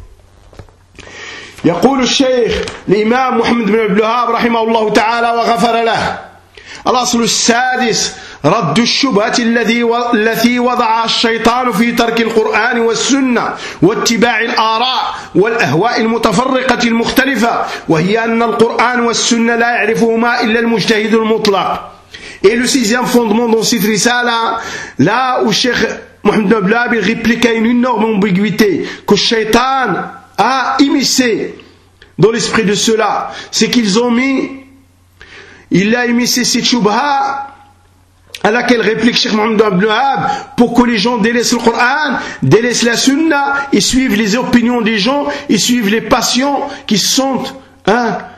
يقول الشيخ الإمام محمد بن عبد الوهاب رحمه الله تعالى وغفر له الأصل السادس رد الشبهة الذي التي وضعها الشيطان في ترك القرآن والسنة واتباع الآراء والأهواء المتفرقة المختلفة وهي أن القرآن والسنة لا يعرفهما إلا المجتهد المطلق. Et le sixième fondement dans cette risala, là où Cheikh Mohamed bin Abdullah réplique à une énorme ambiguïté que le shaitan a immiscé dans l'esprit de ceux-là, c'est qu'ils ont mis, il a immiscé cette shubha à laquelle réplique Cheikh Mohamed Abdul Wahhab pour que les gens délaissent le Coran, délaissent la Sunna et suivent les opinions des gens et suivent les passions qui sont hein,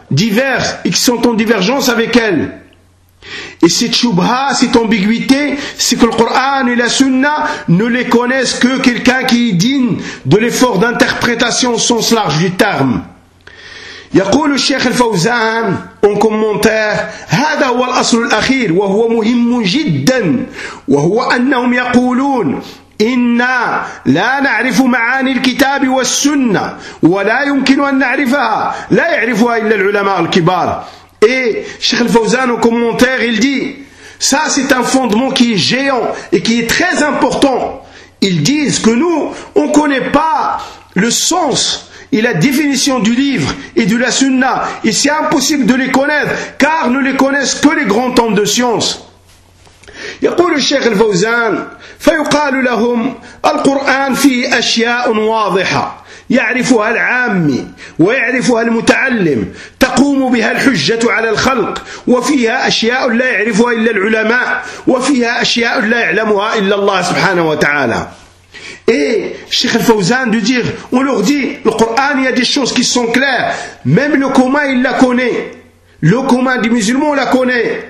diverses et qui sont en divergence avec elles. Et cette shubha, cette ambiguïté, c'est que le Coran et la Sunna ne les connaissent que quelqu'un qui est digne de l'effort d'interprétation au sens large du terme. يقول الشيخ الفوزان en commentaire هذا هو الأصل الأخير وهو مهم جدا وهو أنهم يقولون إنا لا نعرف معاني الكتاب والسنة ولا يمكن أن نعرفها لا يعرفها إلا العلماء الكبار. Et Cheikh Al-Fawzan au commentaire il dit ça c'est un fondement qui est géant et qui est très important. Ils disent que nous on ne connaît pas le sens et la définition du livre et de la sunna et c'est impossible de les connaître car ne les connaissent que les grands hommes de science. يقول الشيخ الفوزان فيقال لهم القرآن فيه أشياء واضحة يعرفها العامي ويعرفها المتعلم تقوم بها الحجة على الخلق وفيها أشياء لا يعرفها إلا العلماء وفيها أشياء لا يعلمها إلا الله سبحانه وتعالى. Et Cheikh Al-Fawzan de dire, on leur dit, le Coran, il y a des choses qui sont claires, même le commun il la connaît, le commun des musulmans la connaît,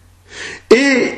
et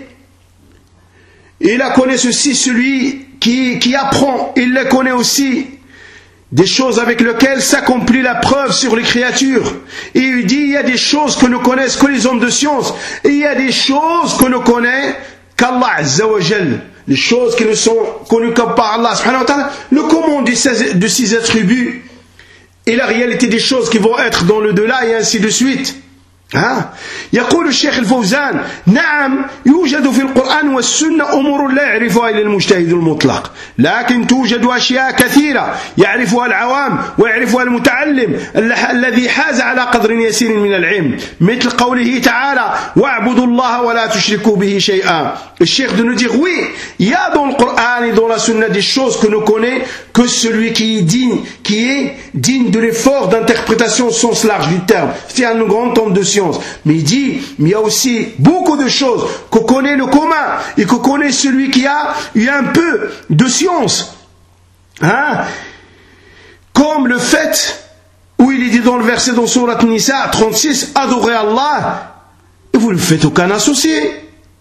il la connaît aussi celui qui, qui apprend, il la connaît aussi des choses avec lesquelles s'accomplit la preuve sur les créatures. Et il dit, il y a des choses que ne connaissent que les hommes de science, et il y a des choses que ne connaît qu'Allah Azza wa Jal. Les choses qui ne sont connues que par Allah subhanahu wa ta'ala, le commun de ces, de ces attributs et la réalité des choses qui vont être dans le delà et ainsi de suite. ها يقول الشيخ الفوزان نعم يوجد في القرآن والسنة أمور لا يعرفها إلا المجتهد المطلق لكن توجد أشياء كثيرة يعرفها العوام ويعرفها المتعلم الذي حاز على قدر يسير من العلم مثل قوله تعالى واعبدوا الله ولا تشركوا به شيئا. الشيخ de nous dire oui, il y a dans le Coran et dans la Sunna des choses que ne connaît que celui qui est digne, qui est digne de l'effort d'interprétation au sens large du terme. C'est un grand homme de science. Mais il dit, mais il y a aussi beaucoup de choses que connaît le commun et que connaît celui qui a eu un peu de science. Hein? Comme le fait où il est dit dans le verset dans Surat Nisa trente-six, adorez Allah et vous ne faites aucun associé.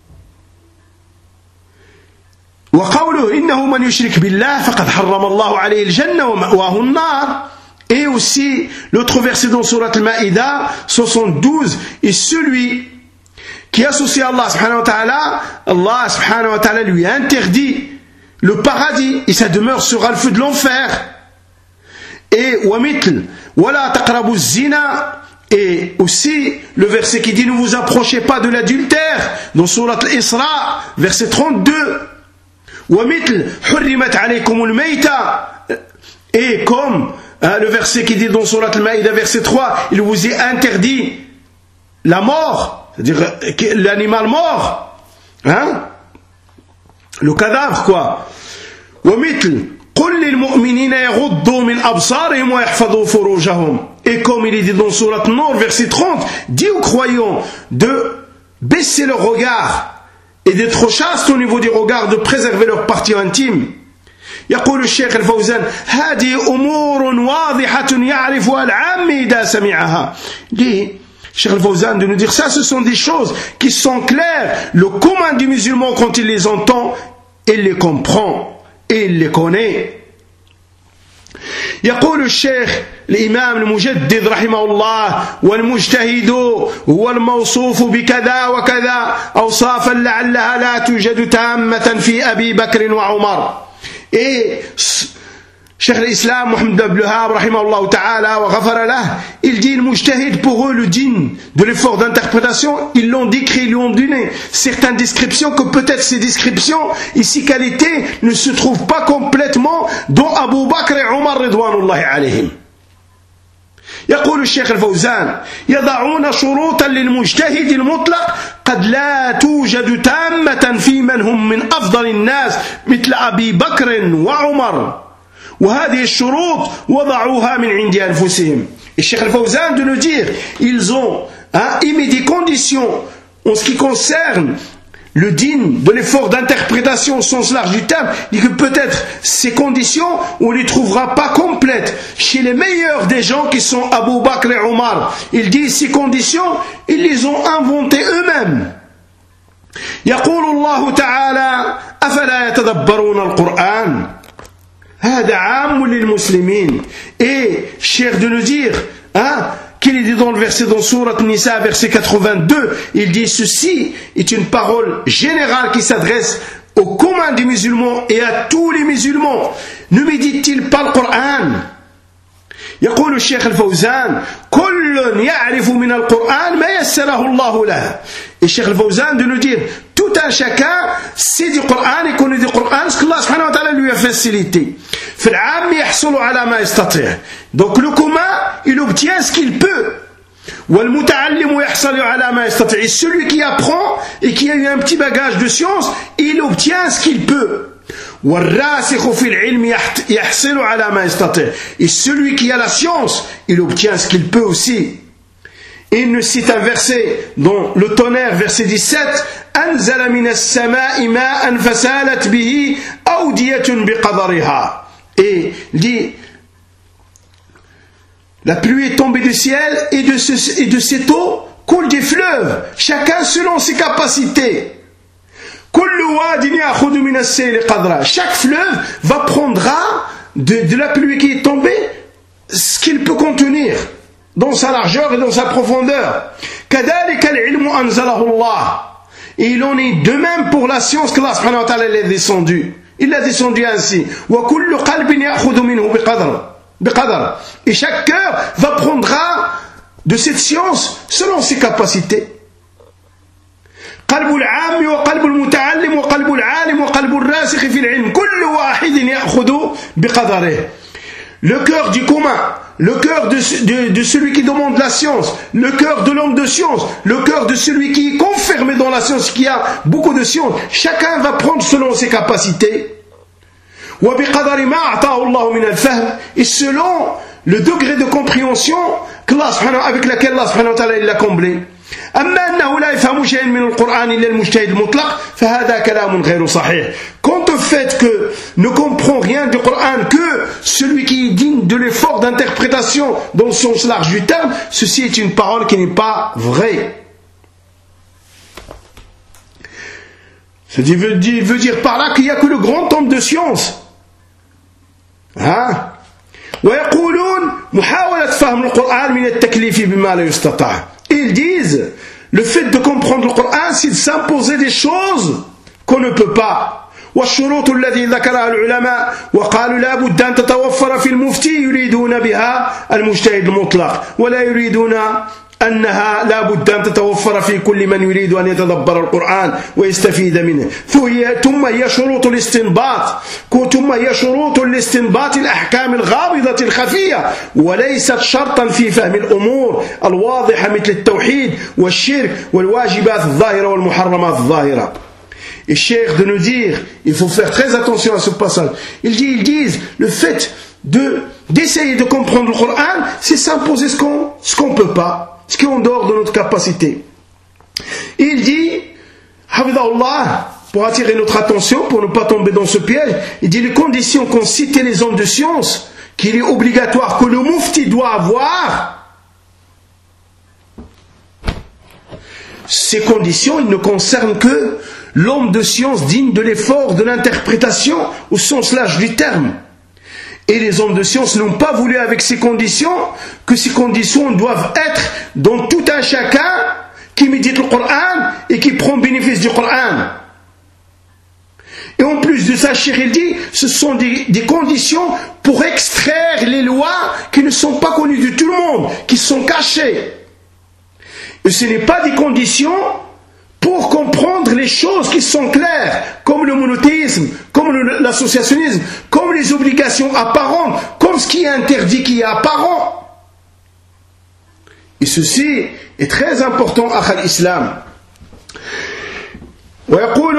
وقوله إنه من يشرك بالله فقد حرم الله عليه الجنة ومأواه النار. Et aussi l'autre verset dans Surat Al-Ma'idah soixante-douze, et celui qui associe Allah subhanahu wa ta'ala, Allah subhanahu wa ta'ala lui interdit le paradis et sa demeure sera le feu de l'enfer. Et وَمِثْلِ وَلَا تَقْرَبُوا الزِّنَا, et aussi le verset qui dit ne vous approchez pas de l'adultère dans Surat Al-Isra verset trente-deux. وَمِثْلِ حُرِّمَتْ عَلَيْكُمُ الْمَيْتَةِ, et comme hein, le verset qui dit dans Surat Al-Ma'idah verset trois, il vous est interdit la mort, c'est-à-dire l'animal mort, hein, le cadavre quoi. وَمِثْلِ قُلْ لِلْمُؤْمِنِينَ يَغُضُّوا مِنْ أَبْصَارِهِمْ وَيَحْفَظُوا فُرُوجَهُمْ. Et comme il est dit dans Surat An-Nur verset trente, dis aux croyants de baisser leur regard et d'être chastes au niveau du regard, de préserver leur partie intime. يقول الشيخ الفوزان هذه أمور واضحة يعرفها العام إذا سمعها. Dit Cheikh Al-Fawzan de nous dire ça, ce sont des choses qui sont claires. Le commun du musulman quand il les entend, il les comprend et il les connaît. يقول الشيخ الإمام المجدد رحمه الله والمجتهد هو الموصوف بكذا وكذا أوصافا لعلها لا توجد تامة في أبي بكر وعمر. Et Cheikh l'Islam Mohammed Abdul Wahhab rahimahullah ta'ala wa ghafara lah, il dit le mujtahid pour eux le digne de l'effort d'interprétation, ils l'ont décrit, ils l'ont donné certaines descriptions que peut-être ces descriptions et ces qualités ne se trouvent pas complètement dans Abu Bakr et Omar ridwanullahi alayhim. يقول الشيخ الفوزان يضعون شروطا للمجتهد المطلق قد لا توجد تامة في من هم من أفضل الناس مثل أبي بكر وعمر وهذه الشروط وضعوها من عند أنفسهم. الشيخ الفوزان de nous dire ils ont hein, émis des conditions en ce qui concerne le digne de l'effort d'interprétation au sens large du terme, dit que peut-être ces conditions on ne les trouvera pas complètes chez les meilleurs des gens qui sont Abu Bakr et Omar. Il dit ces conditions, ils les ont inventées eux-mêmes. يقول الله تعالى أفلا يتدبرون القرآن هذا عام للمسلمين. Et cher de nous dire, hein, qu'il est dit dans le verset dans Sourate Nisa, verset quatre-vingt-deux, il dit ceci est une parole générale qui s'adresse au commun des musulmans et à tous les musulmans. Ne médite-t-il pas le Coran? يقول الشيخ الفوزان كل يعرف من القرآن ما يسره الله له. Et Cheikh al-Fawzan de nous dire tout un chacun sait du Coran et connaît du Coran ce que Allah subhanahu wa ta'ala lui a facilité. فالعام يحصل على ما يستطيع. Donc le commun il obtient ce qu'il peut. والمتعلم يحصل على ما يستطيع. Et celui qui apprend et qui a eu un petit bagage de science il obtient ce qu'il peut. والراسخ في العلم يحصل على ما يستطيع. Et celui qui a la science il obtient ce qu'il peut aussi. Il nous cite un verset dans le tonnerre, verset dix-sept, أنزل من السماء ماء فسالت به أودية بقدرها. Et dit la pluie est tombée du ciel et de, ce, et de cette eau coulent des fleuves, chacun selon ses capacités. Chaque fleuve va prendra de, de la pluie qui est tombée ce qu'il peut contenir dans sa largeur et dans sa profondeur. Et il en est de même pour la science que Allah subhanahu wa ta'ala l'a descendu. Il l'a descendu ainsi. Et chaque cœur va prendra de cette science selon ses capacités. قلب العام وقلب المتعلم وقلب العالم وقلب الراسخ في العلم كل واحد يأخذ بقدره. Le cœur du commun, le cœur de, de, de celui qui demande la science, le cœur de l'homme de science, le cœur de celui qui est confirmé dans la science, qui a beaucoup de science, chacun va prendre selon ses capacités. وبقدر ما أعطاه الله من الفهم. Et selon le degré de compréhension que Allah, avec laquelle Allah subhanahu wa ta'ala l'a comblé. أما أنه لا يفهم شيئا من القرآن إلا المجتهد المطلق فهذا كلام غير صحيح. Quant au fait que ne comprend rien du Coran que celui qui est digne de l'effort d'interprétation dans le sens large du terme, ceci est une parole qui n'est pas vraie. Ceci veut dire, veut dire par là qu'il n'y a que le grand homme de science. Hein? ويقولون محاولة فهم القرآن من التكليف بما لا يستطاع. Ils disent, le fait de comprendre le Coran, c'est de s'imposer des choses qu'on ne peut pas. والشروط التي ذكرها العلماء وقالوا لا بد أن تتوفر في المفتي يريدون بها المجتهد المطلق ولا يريدون أنها لا بد أن تتوفر في كل من يريد أن يتدبر القرآن ويستفيد منه. ثم هي شروط الاستنباط ثم هي شروط الاستنباط الأحكام الغامضة الخفية وليست شرطا في فهم الأمور الواضحة مثل التوحيد والشرك والواجبات الظاهرة والمحرمات الظاهرة. Et cher de nous dire, il faut faire très attention à ce passage. Ils disent, ils disent le fait de, d'essayer de comprendre le Coran, c'est s'imposer ce qu'on ce qu'on peut pas, ce qui est en dehors de notre capacité. Et il dit, Hafidahullah, pour attirer notre attention, pour ne pas tomber dans ce piège, il dit les conditions qu'ont cité les hommes de science, qu'il est obligatoire que le mufti doit avoir. Ces conditions, ils ne concernent que l'homme de science digne de l'effort de l'interprétation au sens large du terme. Et les hommes de science n'ont pas voulu avec ces conditions que ces conditions doivent être dans tout un chacun qui médite le Coran et qui prend bénéfice du Coran. Et en plus de ça, Cheikh il dit, ce sont des, des conditions pour extraire les lois qui ne sont pas connues de tout le monde, qui sont cachées. Et ce n'est pas des conditions pour comprendre les choses qui sont claires, comme le monothéisme, comme le, l'associationnisme, comme les obligations apparentes, comme ce qui est interdit qui est apparent. Et ceci est très important à l'islam. ويقول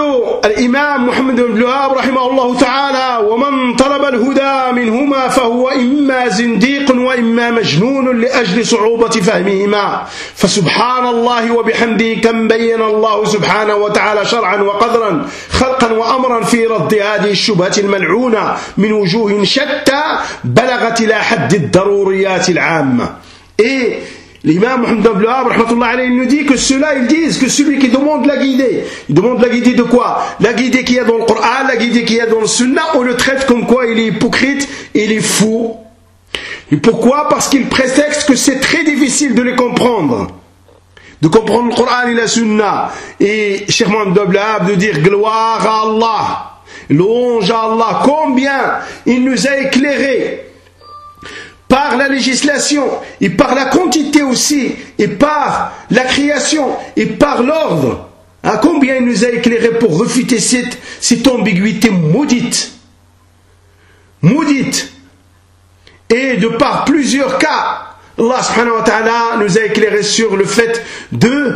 الإمام محمد بن الوهاب رحمه الله تعالى ومن طلب الهدى منهما فهو إما إما زنديق وإما مجنون لأجل صعوبة فهمهما فسبحان الله وبحمده كم بين الله سبحانه وتعالى شرعا وقدرا خلقا وأمرا في رد هذه الشبهة الملعونة من وجوه شتى بلغت إلى حد الضروريات العامة. Et l'imam Mohammed ibn Abdul rahmatullah alayhi, il nous dit que ceux-là, ils disent que celui qui demande la guidée, il demande la guidée de quoi? La guidée qu'il y a dans le Coran, la guidée qu'il y a dans le Sunna, on le traite comme quoi il est hypocrite, il est fou. Et pourquoi? Parce qu'il prétexte que c'est très difficile de les comprendre. De comprendre le Coran et la Sunna. Et Cheikh Mohammed ibn Abdul de dire gloire à Allah, louange à Allah, combien il nous a éclairés par la législation, et par la quantité aussi, et par la création, et par l'ordre. À combien il nous a éclairé pour refuter cette, cette ambiguïté maudite. Maudite. Et de par plusieurs cas, Allah subhanahu wa ta'ala nous a éclairé sur le fait de...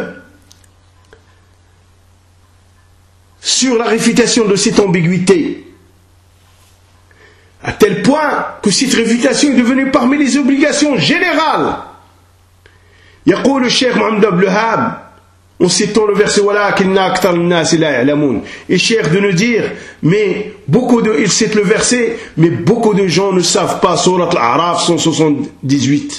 sur la réfutation de cette ambiguïté. À tel point que cette réfutation est devenue parmi les obligations générales. يقول الشيخ محمد بن الوهاب en citant le verset ولكن أكثر الناس لا يعلمون. Et Cheikh de nous dire, mais beaucoup de, il cite le verset, mais beaucoup de gens ne savent pas Surat Al-A'raf cent soixante-dix-huit.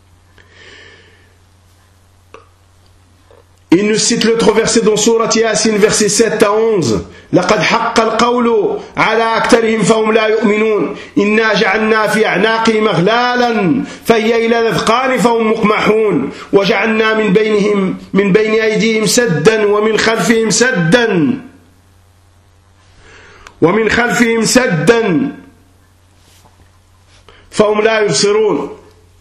Il nous cite l'autre verset dans Surat Yasin, verset sept à onze. لقد حق القول على أكثرهم فهم لا يؤمنون إنا جعلنا في أعناقهم أغلالا فهي إلى الأذقان فهم مقمحون وجعلنا من بينهم من بين أيديهم سدا ومن خلفهم سدا ومن خلفهم سدا فهم لا يبصرون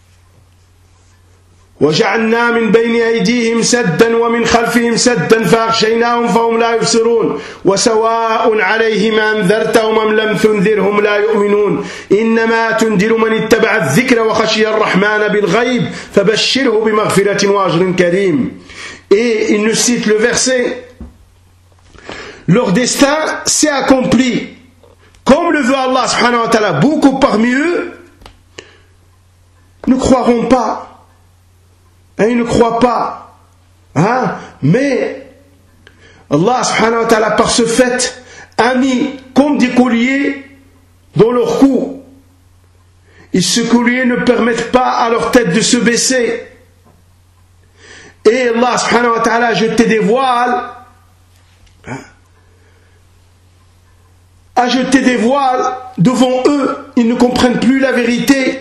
وجعلنا من بين أيديهم سدا ومن خلفهم سدا فأغشيناهم فهم لا يبصرون وسواء عليهم أنذرتهم أم لم تنذرهم لا يؤمنون إنما تنذر من اتبع الذكر وخشي الرحمن بالغيب فبشره بمغفرة وأجر كريم. Et il nous cite le verset, leur destin s'est accompli comme le veut Allah subhanahu wa ta'ala. Beaucoup parmi eux ne croiront pas. Et ils ne croient pas. Hein? Mais Allah subhanahu wa ta'ala par ce fait a mis comme des colliers dans leur cou. Et ce collier ne permettent pas à leur tête de se baisser. Et Allah subhanahu wa ta'ala a jeté des voiles. Hein? A jeté des voiles devant eux. Ils ne comprennent plus la vérité.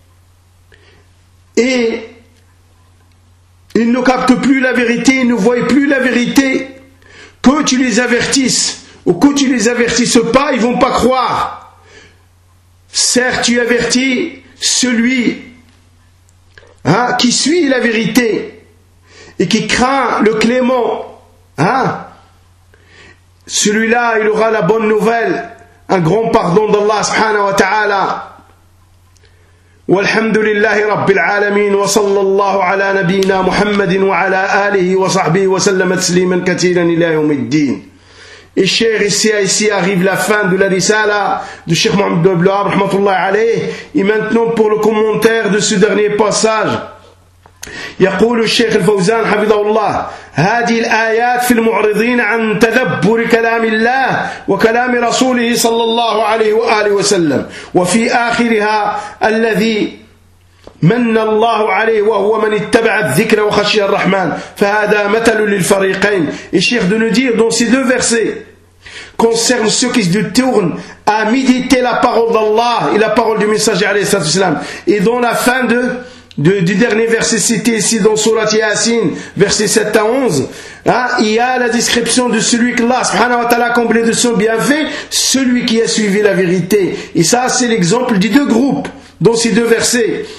Et ils ne captent plus la vérité, ils ne voient plus la vérité. Que tu les avertisses ou que tu les avertisses pas, ils ne vont pas croire. Certes, tu avertis celui hein, qui suit la vérité et qui craint le clément. Hein, celui-là, il aura la bonne nouvelle, un grand pardon d'Allah subhanahu wa ta'ala. والحمد لله رب العالمين وصلى الله على نبينا محمد وعلى آله وصحبه وسلم تسليما كثيرا إلى يوم الدين. Et cher, ici, ici arrive la fin de la risala de Cheikh Mohammed ibn Abdul Wahhab rahmatullah alayh. Et maintenant pour le commentaire de ce dernier passage. يقول الشيخ الفوزان حفظه الله هذه الآيات في المعرضين عن تدبر كلام الله وكلام رسوله صلى الله عليه وآله وسلم وفي آخرها الذي من الله عليه وهو من اتبع الذكر وخشي الرحمن فهذا مثل للفريقين. Et Cheikh de nous dire dans ces deux versets concerne ceux qui se détournent à méditer la parole d'Allah et la parole du messager alayhi salatu wassalam. Et dans la fin de De, du dernier verset cité ici dans Surat Yasin, verset sept à onze, hein, il y a la description de celui que Allah subhanahu wa ta'ala a comblé de son bienfait, celui qui a suivi la vérité. Et ça, c'est l'exemple des deux groupes dans ces deux versets.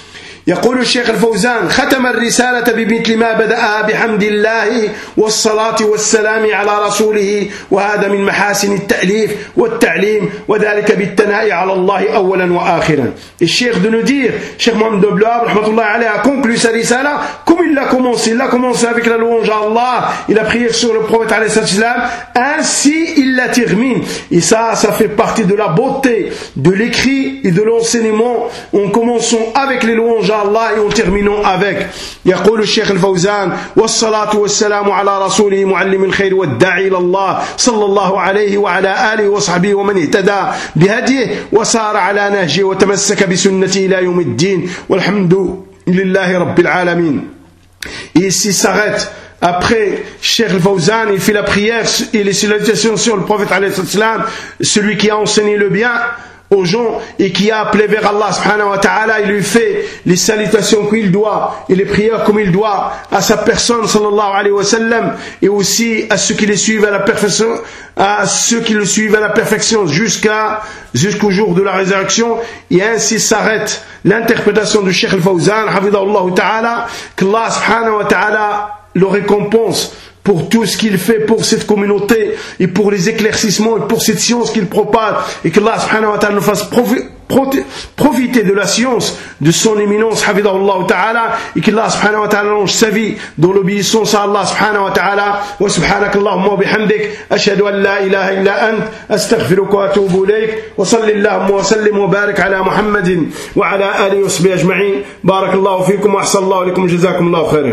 يقول الشيخ الفوزان ختم الرسالة بمثل ما بدأها بحمد الله والصلاة والسلام على رسوله وهذا من محاسن التأليف والتعليم وذلك بالثناء على الله أولا وآخرا. الشيخ de nous dire, Cheikh Mohamed Abdel Wahab rahmatullahi alayhi a conclu sa risala comme il l'a commencé. Il l'a commencé avec la louange à Allah, il a prié sur le prophète alayhi salam, ainsi il la termine. Et ça, ça fait partie de la beauté de l'écrit et de l'enseignement. En commençant avec les louanges à Allah et en terminant avec. يقول الشيخ الفوزان والصلاة والسلام على رسوله معلم الخير والداعي إلى الله صلى الله عليه وعلى آله وصحبه ومن اهتدى بهديه وسار على نهجه وتمسك بسنته إلى يوم الدين والحمد لله رب العالمين. Et ici s'arrête. Après, Cheikh Al-Fawzan, il fait la prière et les salutations sur le prophète alayhi salam, celui qui a enseigné le bien aux gens et qui a appelé vers Allah subhanahu wa ta'ala, il lui fait les salutations qu'il doit et les prières comme il doit à sa personne sallallahu alayhi wa sallam et aussi à ceux qui les suivent à la perfection, à ceux qui le suivent à la perfection jusqu'à jusqu'au jour de la résurrection. Et ainsi s'arrête l'interprétation du Cheikh Al-Fawzan hafidahullah ta'ala, qu'Allah subhanahu wa ta'ala le récompense pour tout ce qu'il fait pour cette communauté et pour les éclaircissements et pour cette science qu'il propage, et que Allah subhanahu wa ta'ala nous fasse profiter de la science de son éminence hafidahullah ta'ala, et que Allah subhanahu wa ta'ala longe sa vie dans l'obéissance à Allah subhanahu wa ta'ala. Wa subhanak Allahumma wa bihamdik ashhadu an la ilaha illa ant astaghfiruka wa atubu ilayk wa sallallahu wa sallim wa barik ala Muhammadin wa ala alihi wa sahbihi ajma'in. Barakallahu fikum wa ahsanallahu ilaykum, jazakumullahu khairan.